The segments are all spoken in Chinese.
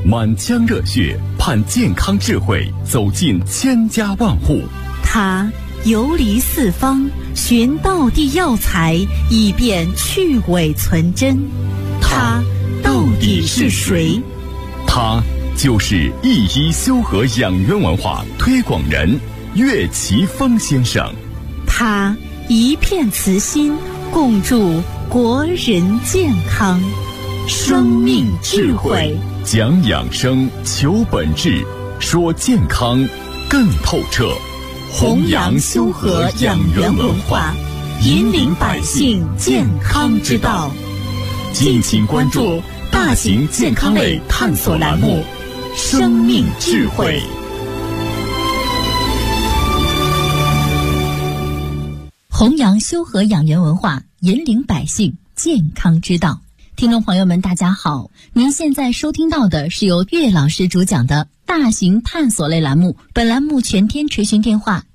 满腔热血盼健康智慧走进千家万户。 他游离四方，寻道地药材，以便去伪存真。他到底是谁？ 他就是一一修和养元文化推广人岳奇峰先生。 他一片慈心，共筑国人健康。生命智慧， 讲养生，求本质，说健康更透彻。 弘扬修和养元文化，引领百姓健康之道。敬请关注大型健康类探索栏目《生命智慧》。弘扬修和养元文化，引领百姓健康之道。听众朋友们，大家好，您现在收听到的是由岳老师主讲的大型探索类栏目。本栏目全天垂询电话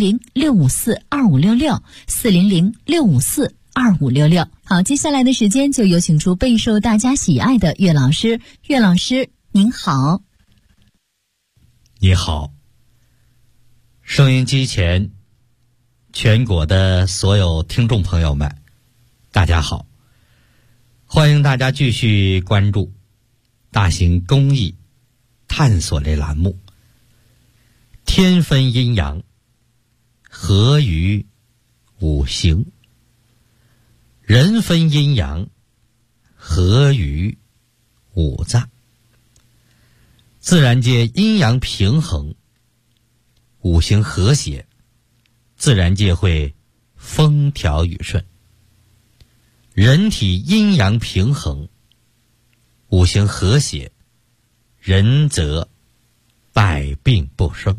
400-654-2566，400-654-2566。好，接下来的时间就有请出备受大家喜爱的岳老师。岳老师您好。 你好，收音机前全国的所有听众朋友们，大家好，欢迎大家继续关注大型公益探索类栏目。天分阴阳，合于五行；人分阴阳，合于五脏。自然界阴阳平衡，五行和谐，自然界会风调雨顺。人体阴阳平衡，五行和谐，人则百病不生。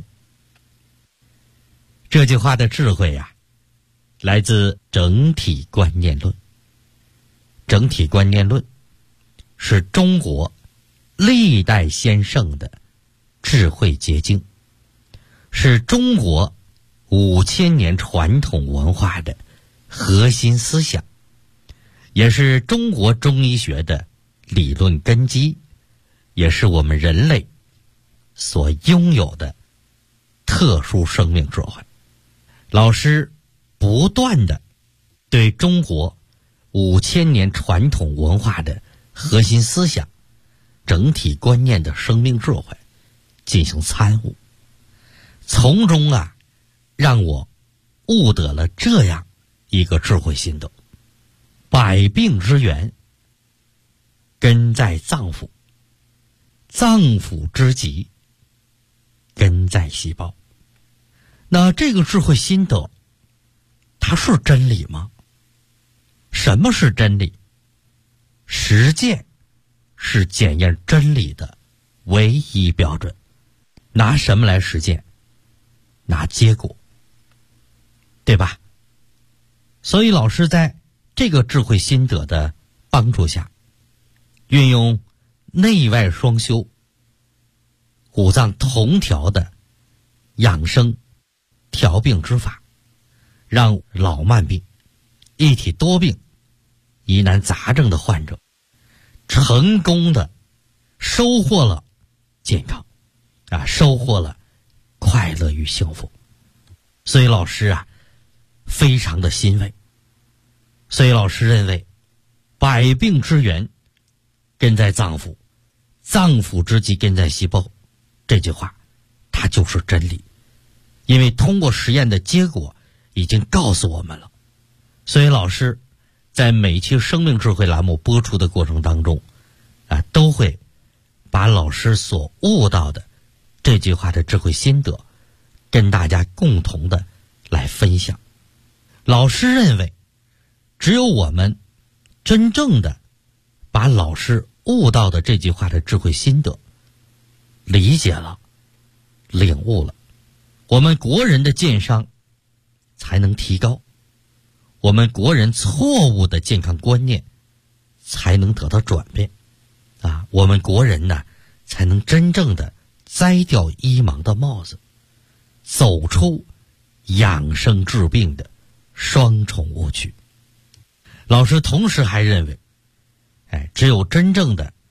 这句话的智慧来自整体观念论。整体观念论是中国历代先圣的智慧结晶，是中国5000年传统文化的核心思想，也是中国中医学的理论根基，也是我们人类所拥有的特殊生命智慧。老师不断地对中国5000年传统文化的核心思想、整体观念的生命智慧进行参悟，从中让我悟得了这样一个智慧心得：百病之源根在脏腑，脏腑之疾根在细胞。那这个智慧心得，它是真理吗？什么是真理？实践是检验真理的唯一标准。拿什么来实践？拿结果，对吧？所以老师在这个智慧心得的帮助下，运用内外双修、五脏同调的养生调病之法，让老慢病、一体多病、疑难杂症的患者成功的收获了健康收获了快乐与幸福。所以老师非常的欣慰。所以老师认为，百病之源根在脏腑，脏腑之疾根在细胞，这句话它就是真理。因为通过实验的结果已经告诉我们了。所以老师在每期生命智慧栏目播出的过程当中都会把老师所悟到的这句话的智慧心得跟大家共同的来分享。老师认为，只有我们真正的把老师悟到的这句话的智慧心得理解了、领悟了，我们国人的健商才能提高，我们国人错误的健康观念才能得到转变我们国人才能真正的摘掉医盲的帽子，走出养生治病的双重误区。老师同时还认为，只有真正的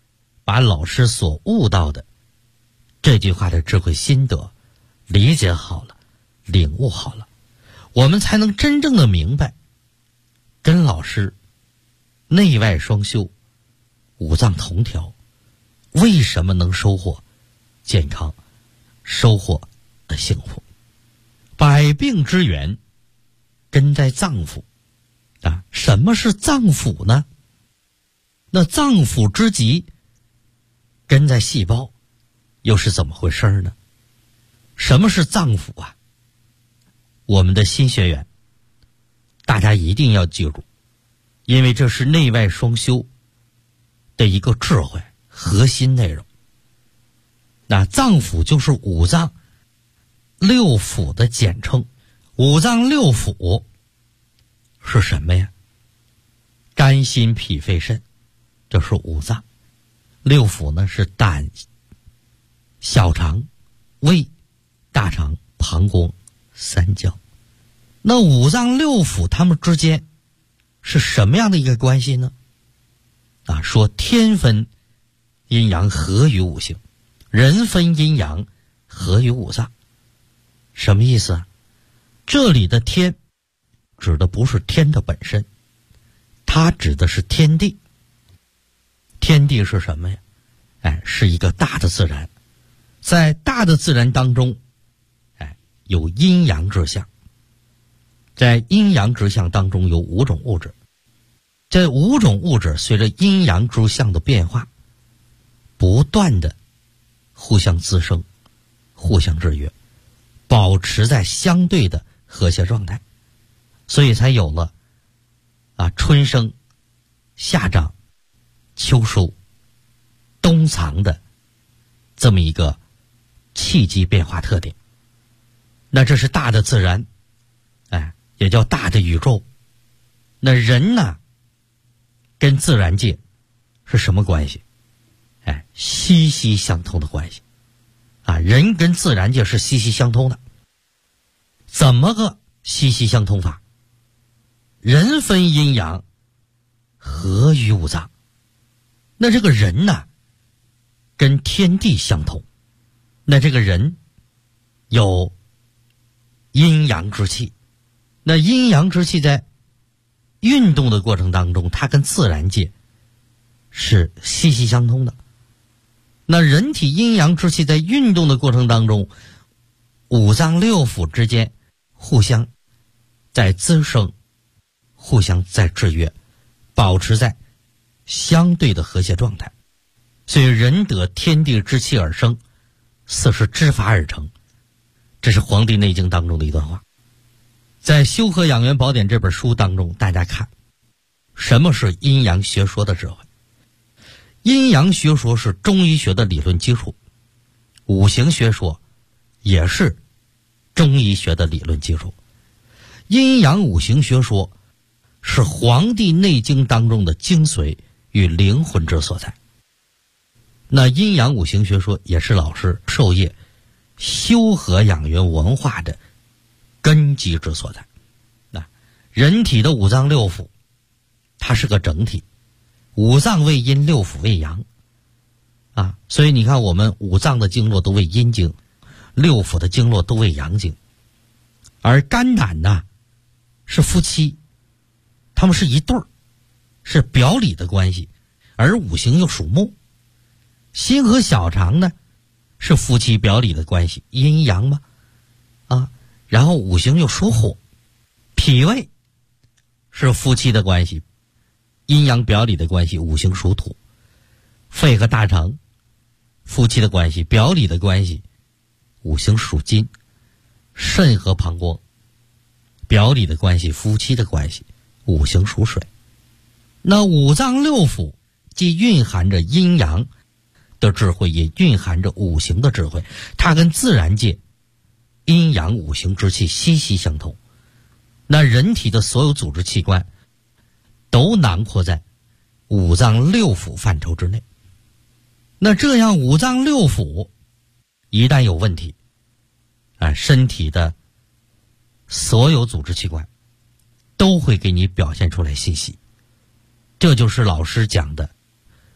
把老师所悟到的这句话的智慧心得理解好了，领悟好了，我们才能真正的明白跟老师内外双修，五脏同调，为什么能收获健康，收获幸福。百病之源根在脏腑啊，什么是脏腑呢？那脏腑之极根在细胞，又是怎么回事呢？什么是脏腑啊？我们的新学员大家一定要记住，因为这是内外双修的一个智慧核心内容。那脏腑就是五脏六腑的简称。五脏六腑是什么呀？肝心脾肺肾，这是五脏。六腑呢是胆、小肠、胃、大肠、膀胱、三焦。那五脏六腑它们之间是什么样的一个关系呢？说天分阴阳合于五行，人分阴阳合于五脏。什么意思啊？这里的天指的不是天的本身，它指的是天地。天地是什么呀？是一个大的自然。在大的自然当中，有阴阳之象。在阴阳之象当中有五种物质。这五种物质随着阴阳之象的变化，不断的互相滋生，互相制约，保持在相对的和谐状态，所以才有了春生、夏长、秋收、冬藏的这么一个气机变化特点。那这是大的自然，也叫大的宇宙。那人呢，跟自然界是什么关系？息息相通的关系。人跟自然界是息息相通的。怎么个息息相通法？人分阴阳，合于五脏。那这个人呢，跟天地相通。那这个人有阴阳之气。那阴阳之气在运动的过程当中，它跟自然界是息息相通的。那人体阴阳之气在运动的过程当中，五脏六腑之间互相在滋生，互相在制约，保持在相对的和谐状态。所以人得天地之气而生，四时之法而成。这是《黄帝内经》当中的一段话。在《修和养元宝典》这本书当中，大家看什么是阴阳学说的智慧。阴阳学说是中医学的理论基础，五行学说也是中医学的理论基础。阴阳五行学说是《黄帝内经》当中的精髓与灵魂之所在。那阴阳五行学说也是老师授业修和养元文化的根基之所在。人体的五脏六腑它是个整体，五脏为阴，六腑为阳所以你看我们五脏的经络都为阴经，六腑的经络都为阳经。而肝胆呢是夫妻，他们是一对儿，是表里的关系。而五行又属木。心和小肠呢是夫妻表里的关系，阴阳嘛然后五行又属火。脾胃是夫妻的关系，阴阳表里的关系，五行属土。肺和大肠夫妻的关系，表里的关系，五行属金。肾和膀胱表里的关系，夫妻的关系，五行属水。那五脏六腑既蕴含着阴阳的智慧，也蕴含着五行的智慧，它跟自然界阴阳五行之气息息相通。那人体的所有组织器官都囊括在五脏六腑范畴之内。那这样五脏六腑一旦有问题身体的所有组织器官都会给你表现出来信息。这就是老师讲的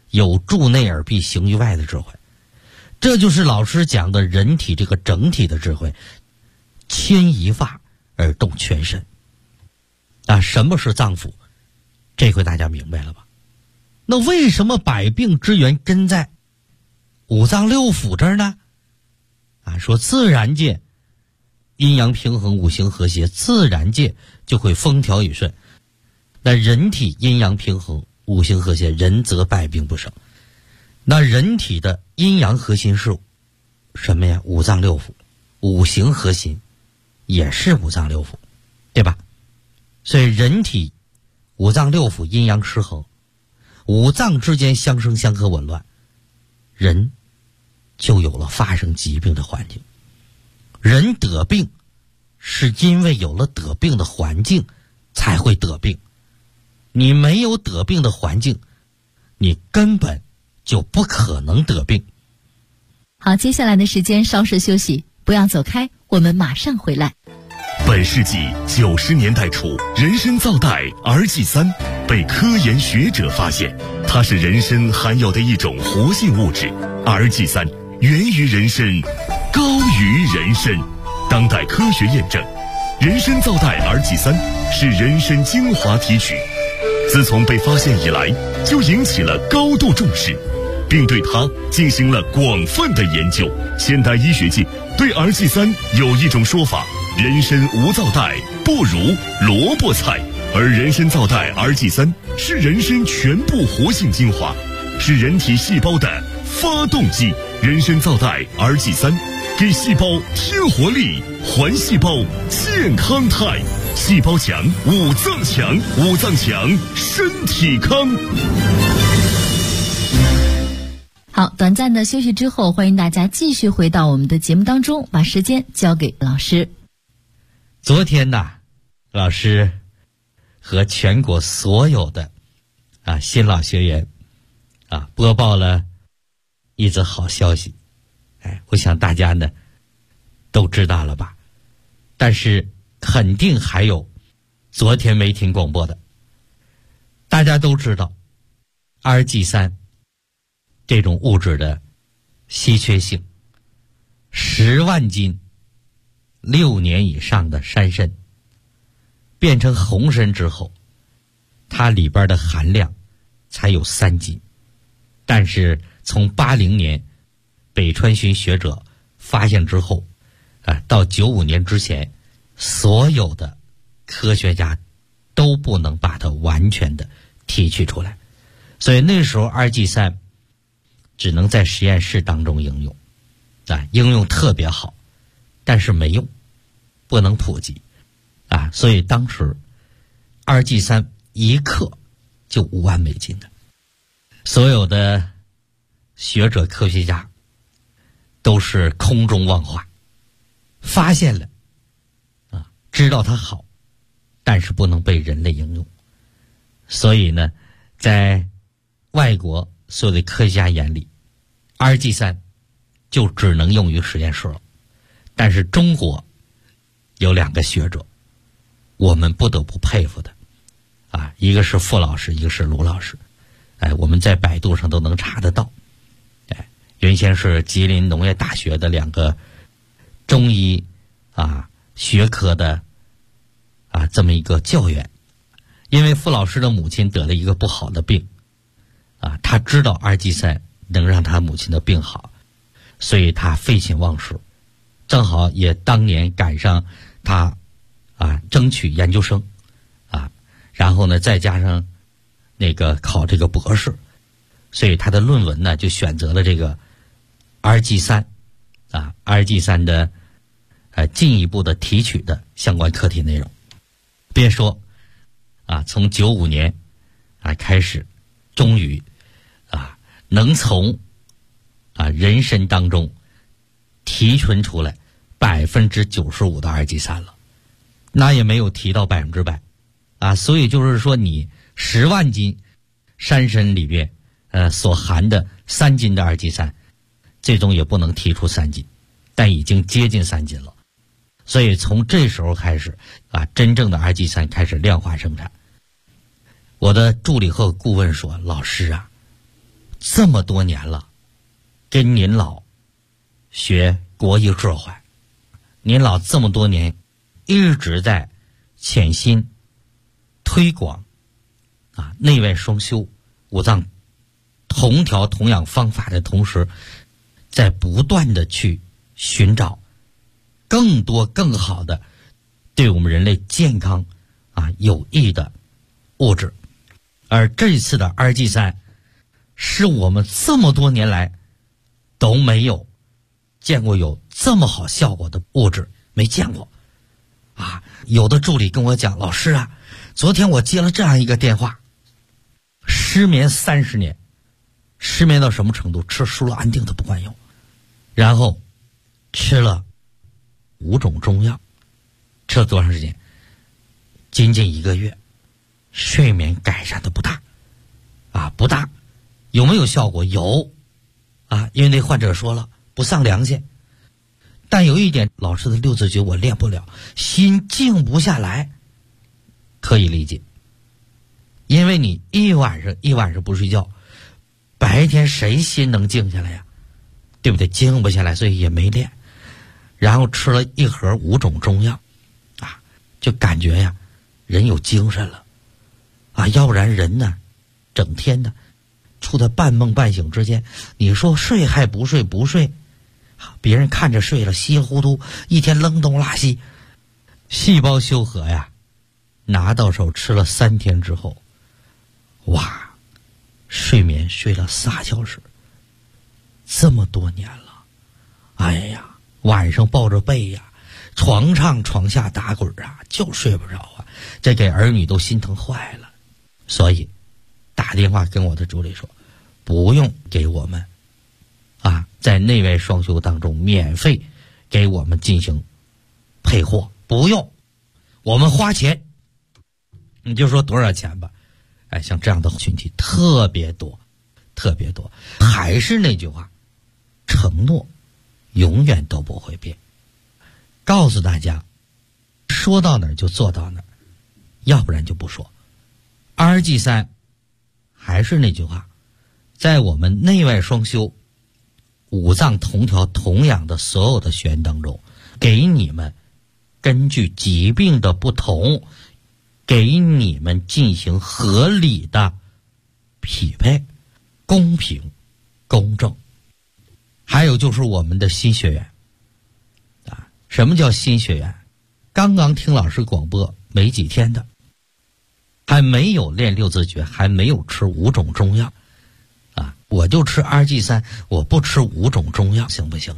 有助内而必行于外的智慧。这就是老师讲的人体这个整体的智慧，牵一发而动全身。什么是脏腑？这回大家明白了吧？那为什么百病之源真在五脏六腑这儿呢？说自然界阴阳平衡，五行和谐，自然界就会风调雨顺。那人体阴阳平衡，五行和谐，人则百病不生。那人体的阴阳核心是什么呀？五脏六腑。五行核心也是五脏六腑，对吧？所以人体五脏六腑阴阳失衡，五脏之间相生相克紊乱，人就有了发生疾病的环境。人得病是因为有了得病的环境才会得病，你没有得病的环境，你根本就不可能得病。 好，接下来的时间稍事休息，不要走开，我们马上回来。 本世纪90年代初，人参皂苷 RG3 被科研学者发现，它是人参含有的一种活性物质。RG3 源于人参，高于人参。当代科学验证，人参皂苷 RG3 是人参精华提取，自从被发现以来，就引起了高度重视，并对它进行了广泛的研究。现代医学界对 RG3 有一种说法：人参无皂苷，不如萝卜菜。而人参皂苷 RG3 是人参全部活性精华，是人体细胞的发动机。人参皂苷 RG3 给细胞添活力，还细胞健康态。细胞强，五脏强，五脏强，身体康。 好，短暂的休息之后，欢迎大家继续回到我们的节目当中，把时间交给老师。 昨天呢，老师和全国所有的新老学员播报了一则好消息。我想大家呢都知道了吧？但是肯定还有昨天没听广播的。大家都知道 RG3 这种物质的稀缺性，10万斤6年以上的山参变成红参之后，它里边的含量才有3斤。但是从80年北川荨学者发现之后，到95年之前，所有的科学家都不能把它完全的提取出来，所以那时候 RG3 只能在实验室当中应用，应用特别好，但是没用，不能普及所以当时 RG3 1克就5万美金的。所有的学者科学家都是空中妄话，发现了知道它好，但是不能被人类应用。所以呢，在外国所有的科学家眼里 RG3 就只能用于实验室了。但是中国有2个学者，我们不得不佩服的一个是傅老师，一个是卢老师。我们在百度上都能查得到。原先是吉林农业大学的2个中医学科的这么一个教员。因为傅老师的母亲得了一个不好的病他知道 RG3 能让他母亲的病好，所以他废寝忘食，正好也当年赶上他争取研究生然后呢再加上那个考这个博士，所以他的论文呢就选择了这个 RG3 RG3 的进一步的提取的相关课题内容。别说从95年开始，终于能从人参当中提纯出来95%的 RG3 了，那也没有提到100%所以就是说你10万斤山参里边所含的3斤的 RG3， 最终也不能提出3斤，但已经接近3斤了。所以从这时候开始真正的 RG3 开始量化生产。我的助理和顾问说，老师这么多年了，跟您老学国艺智慧，您老这么多年一直在潜心推广内外双修五脏同调同养方法的同时，在不断的去寻找更多更好的对我们人类健康有益的物质。而这次的RG3是我们这么多年来都没有见过有这么好效果的物质，没见过有的助理跟我讲，老师啊，昨天我接了这样一个电话，失眠30年，失眠到什么程度？吃舒乐安定都不管用，然后吃了5种中药，吃了多长时间？仅仅1个月，睡眠改善的不大不大。有没有效果？有因为那患者说了不上良心，但有一点，老师的6字诀我练不了，心静不下来，可以理解。因为你一晚上不睡觉，白天谁心能静下来呀？对不对？静不下来，所以也没练。然后吃了1盒5种中药就感觉呀人有精神了要不然人呢整天的处在半梦半醒之间，你说睡还不睡，不睡别人看着睡了稀里糊涂，一天扔东拉西。细胞修和呀拿到手吃了3天之后，哇，睡眠睡了3小时。这么多年了，哎呀，晚上抱着被呀，床上床下打滚就睡不着这给儿女都心疼坏了。所以打电话跟我的助理说，不用给我们在内外双修当中免费给我们进行配货，不用，我们花钱。你就说多少钱吧。像这样的群体特别多，特别多。还是那句话，承诺永远都不会变。告诉大家，说到哪儿就做到哪儿，要不然就不说。RG3还是那句话，在我们内外双修五脏同调同养的所有的学员当中，给你们根据疾病的不同，给你们进行合理的匹配，公平公正。还有就是我们的新学员什么叫新学员？刚刚听老师广播没几天的，还没有练6字诀，还没有吃5种中药我就吃RG3，我不吃5种中药行不行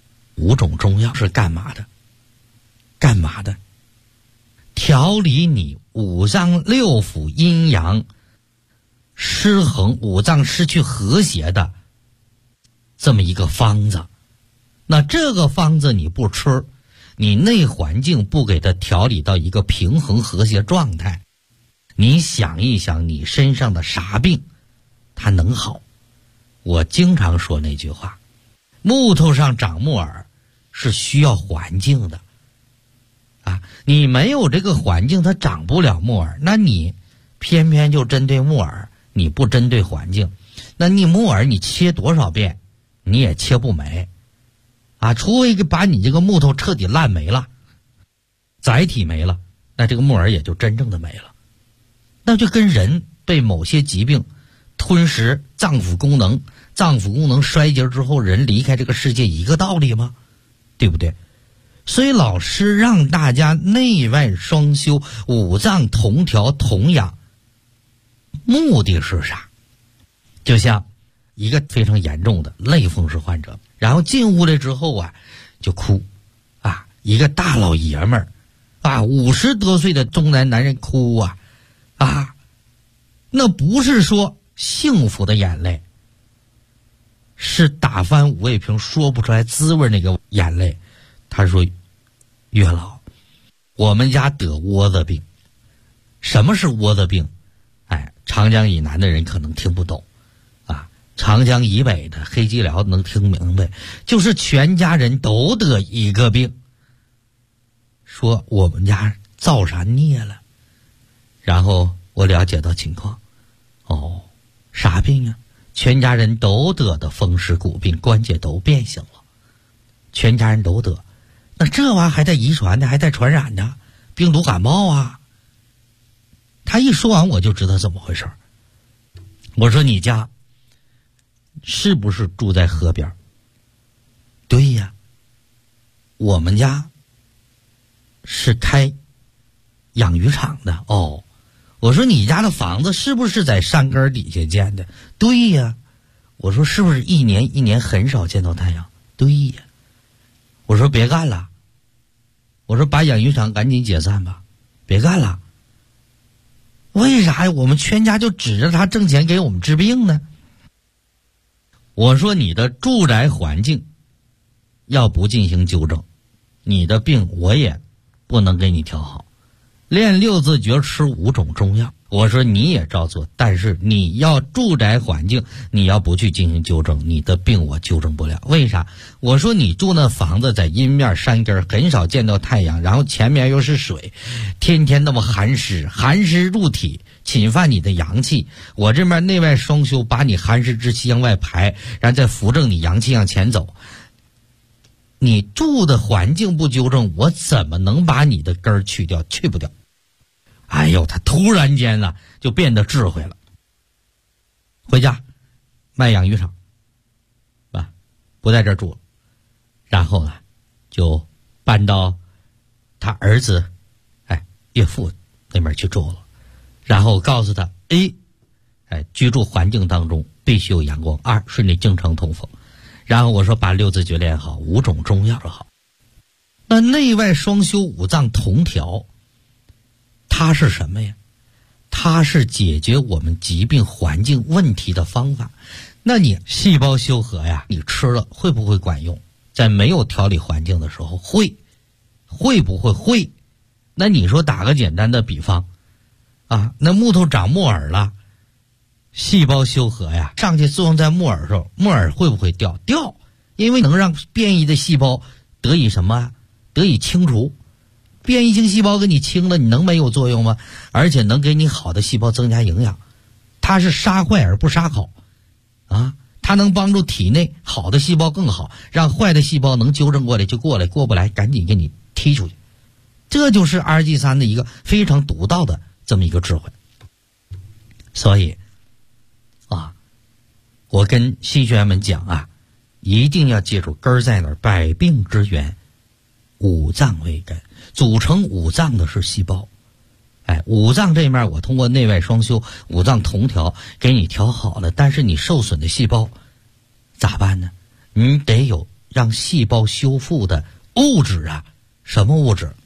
5种中药是干嘛的？干嘛的？调理你五脏六腑阴阳失衡，五脏失去和谐的这么一个方子。那这个方子你不吃，你内环境不给它调理到一个平衡和谐状态，你想一想你身上的啥病它能好？我经常说那句话，木头上长木耳是需要环境的你没有这个环境它长不了木耳，那你偏偏就针对木耳，你不针对环境，那你木耳你切多少遍你也切不没除非把你这个木头彻底烂没了，载体没了，那这个木耳也就真正的没了。那就跟人被某些疾病吞食脏腑功能，脏腑功能衰竭之后人离开这个世界一个道理吗？对不对？所以老师让大家内外双修，五脏同调同养，目的是啥？就像一个非常严重的类风湿患者，然后进屋来之后就哭一个大老爷们儿50多岁的中年男人哭那不是说幸福的眼泪，是打翻五味瓶说不出来滋味那个眼泪。他说，月老，我们家得窝子病。什么是窝子病？长江以南的人可能听不懂长江以北的黑吉辽能听明白，就是全家人都得一个病。说我们家造啥孽了？然后我了解到情况，啥病啊？ 全家人都得的风湿骨病，关节都变形了，全家人都得。那这玩意儿还带遗传的，还带传染的，病毒感冒啊。他一说完我就知道怎么回事。我说你家是不是住在河边？对呀，我们家是开养鱼场的。哦，我说你家的房子是不是在山根底下建的？对呀。我说是不是一年很少见到太阳？对呀。我说别干了，我说把养鱼场赶紧解散吧，别干了。为啥呀？我们全家就指着他挣钱给我们治病呢？我说你的住宅环境要不进行纠正，你的病我也不能给你调好。练六字诀，吃5种中药，我说你也照做，但是你要住宅环境，你要不去进行纠正，你的病我纠正不了。为啥？我说你住那房子在阴面山根，很少见到太阳，然后前面又是水，天天那么寒湿入体，侵犯你的阳气。我这边内外双修，把你寒湿之气向外排，然后再扶正你阳气向前走。你住的环境不纠正，我怎么能把你的根儿去掉？去不掉。哎呦，他突然间呢就变得智慧了。回家卖养鱼场啊，不在这儿住了，然后呢就搬到他儿子岳父那边去住了。然后告诉他居住环境当中必须有阳光，2顺利经常通风。然后我说把6字诀练好，5种中药好。那内外双修，5脏同调，它是什么呀？它是解决我们疾病环境问题的方法。那你细胞修和呀，你吃了会不会管用？在没有调理环境的时候会不会？会。那你说打个简单的比方啊，那木头长木耳了，细胞修和呀，上去作用在木耳上，木耳会不会掉？掉，因为能让变异的细胞得以什么？得以清除。变异性细胞给你清了，你能没有作用吗？而且能给你好的细胞增加营养。它是杀坏而不杀好啊，它能帮助体内好的细胞更好，让坏的细胞能纠正过来就过来，过不来赶紧给你踢出去。这就是 RG3 的一个非常独到的这么一个智慧。所以我跟新学员们讲一定要记住根儿在哪儿，百病之源5脏为根，组成5脏的是细胞。5脏这面我通过内外双修，5脏同调给你调好了，但是你受损的细胞咋办呢？你得有让细胞修复的物质啊。什么物质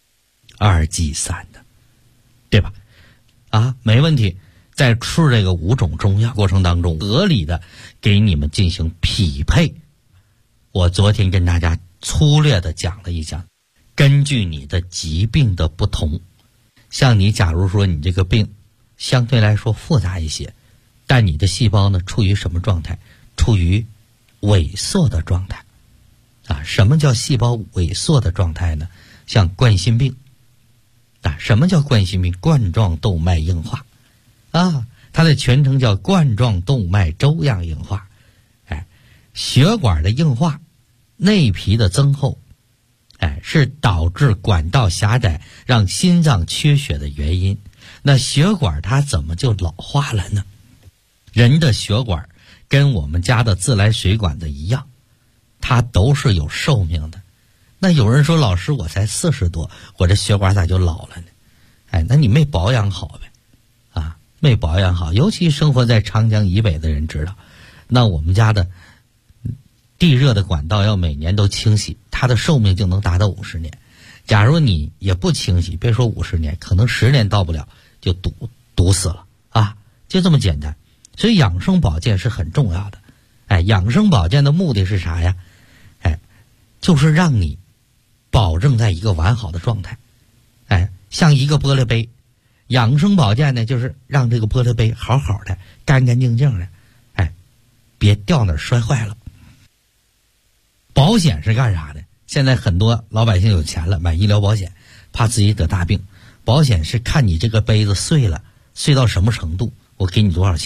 ？RG3的，对吧？没问题。在吃这个5种中药过程当中，合理的给你们进行匹配。我昨天跟大家粗略的讲了一讲，根据你的疾病的不同，像你假如说你这个病相对来说复杂一些，但你的细胞呢处于什么状态？处于萎缩的状态。什么叫细胞萎缩的状态呢？像冠心病。什么叫冠心病？冠状动脉硬化。它的全称叫冠状动脉粥样硬化。血管的硬化，内皮的增厚，是导致管道狭窄让心脏缺血的原因。那血管它怎么就老化了呢？人的血管跟我们家的自来水管子一样，它都是有寿命的。那有人说，老师我才40多，我这血管咋就老了呢？那你没保养好呗。没保养好，尤其生活在长江以北的人知道，那我们家的地热的管道要每年都清洗，它的寿命就能达到50年。假如你也不清洗，别说50年，可能10年到不了就堵死了就这么简单。所以养生保健是很重要的。养生保健的目的是啥呀？就是让你保证在一个完好的状态。像一个玻璃杯，养生保健呢，就是让这个玻璃杯好好的、干干净净的，别掉哪儿摔坏了。保险是干啥的？现在很多老百姓有钱了，买医疗保险，怕自己得大病。保险是看你这个杯子碎了，碎到什么程度，我给你多少钱。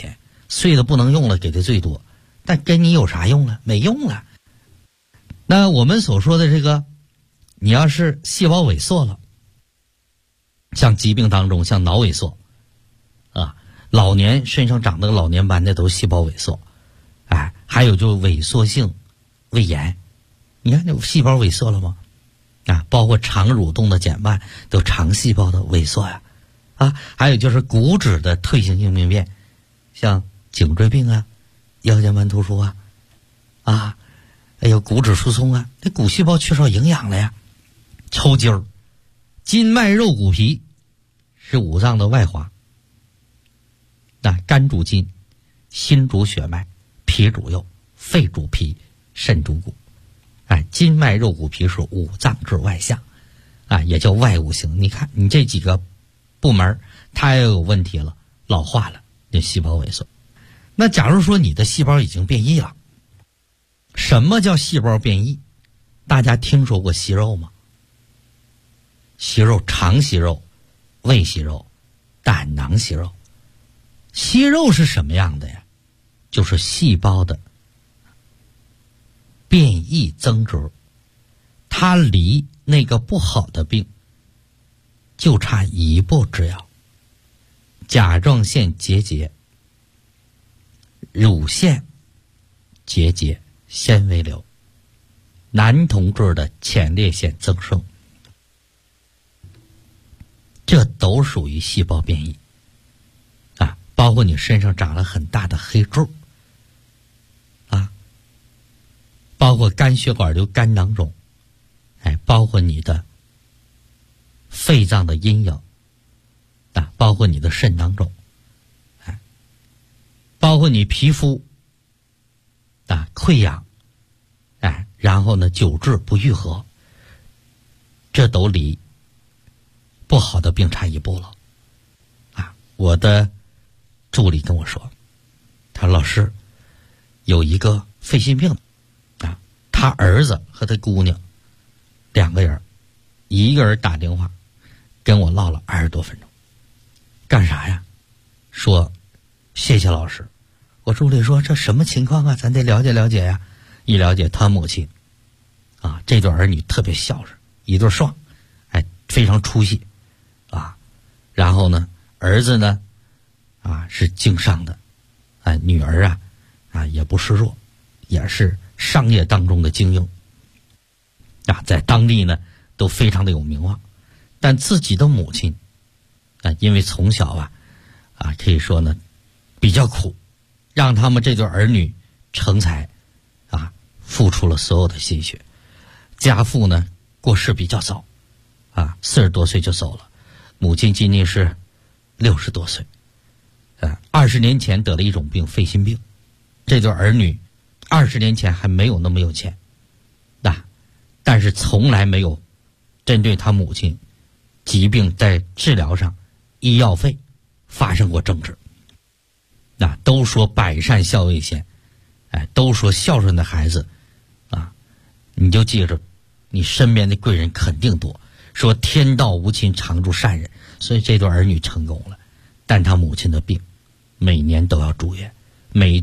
碎的不能用了给的最多，但跟你有啥用了？没用了。那我们所说的这个，你要是细胞萎缩了，像疾病当中，像脑萎缩啊，老年身上长的老年斑的都是细胞萎缩，哎，还有就萎缩性胃炎，你看那细胞萎缩了吗？啊，包括肠蠕动的减慢，都肠细胞的萎缩呀，啊，还有就是骨质的退行性病变，像颈椎病啊、腰间盘突出啊，啊，还有骨质疏松啊，那骨细胞缺少营养了呀，抽筋儿，筋脉肉骨皮是五脏的外化，那肝主筋，心主血脉，脾主右，肺主脾，肾主骨。哎，筋脉肉骨皮是五脏之外象，啊，也叫外五行。你看你这几个部门，它也有问题了，老化了，那细胞萎缩。那假如说你的细胞已经变异了，什么叫细胞变异？大家听说过息肉吗？息肉，肠息肉、胃息肉、胆囊息肉。息肉是什么样的呀？就是细胞的变异增殖，它离那个不好的病就差一步之遥。甲状腺结节、乳腺结节、纤维瘤，男同志的前列腺增生，这都属于细胞变异啊，包括你身上长了很大的黑痣啊，包括肝血管瘤、肝囊肿，哎，包括你的肺脏的阴影啊，包括你的肾囊肿，哎，包括你皮肤啊溃疡，哎，然后呢久治不愈合，这都离不好的病差一步了啊！我的助理跟我说，他说老师有一个肺心病啊，他儿子和他姑娘两个人，一个人打电话跟我唠了20多分钟，干啥呀？说谢谢老师。我助理说这什么情况啊？咱得了解了解呀。一了解，他母亲啊，这对儿女特别孝顺，一对双，哎，非常出息啊。然后呢，儿子呢啊是经商的，啊，女儿啊也不示弱，也是商业当中的精英啊，在当地呢都非常的有名望。但自己的母亲啊，因为从小啊可以说呢比较苦，让他们这对儿女成才啊付出了所有的心血。家父呢过世比较早啊，40多岁就走了，母亲今年是60多岁，20年前得了一种病，肺心病。这对儿女20年前还没有那么有钱但是从来没有针对他母亲疾病在治疗上医药费发生过争执。都说百善孝为先，哎，都说孝顺的孩子啊，你就记着，你身边的贵人肯定多。说天道无亲，常助善人，所以这对儿女成功了。但他母亲的病，每年都要住院，每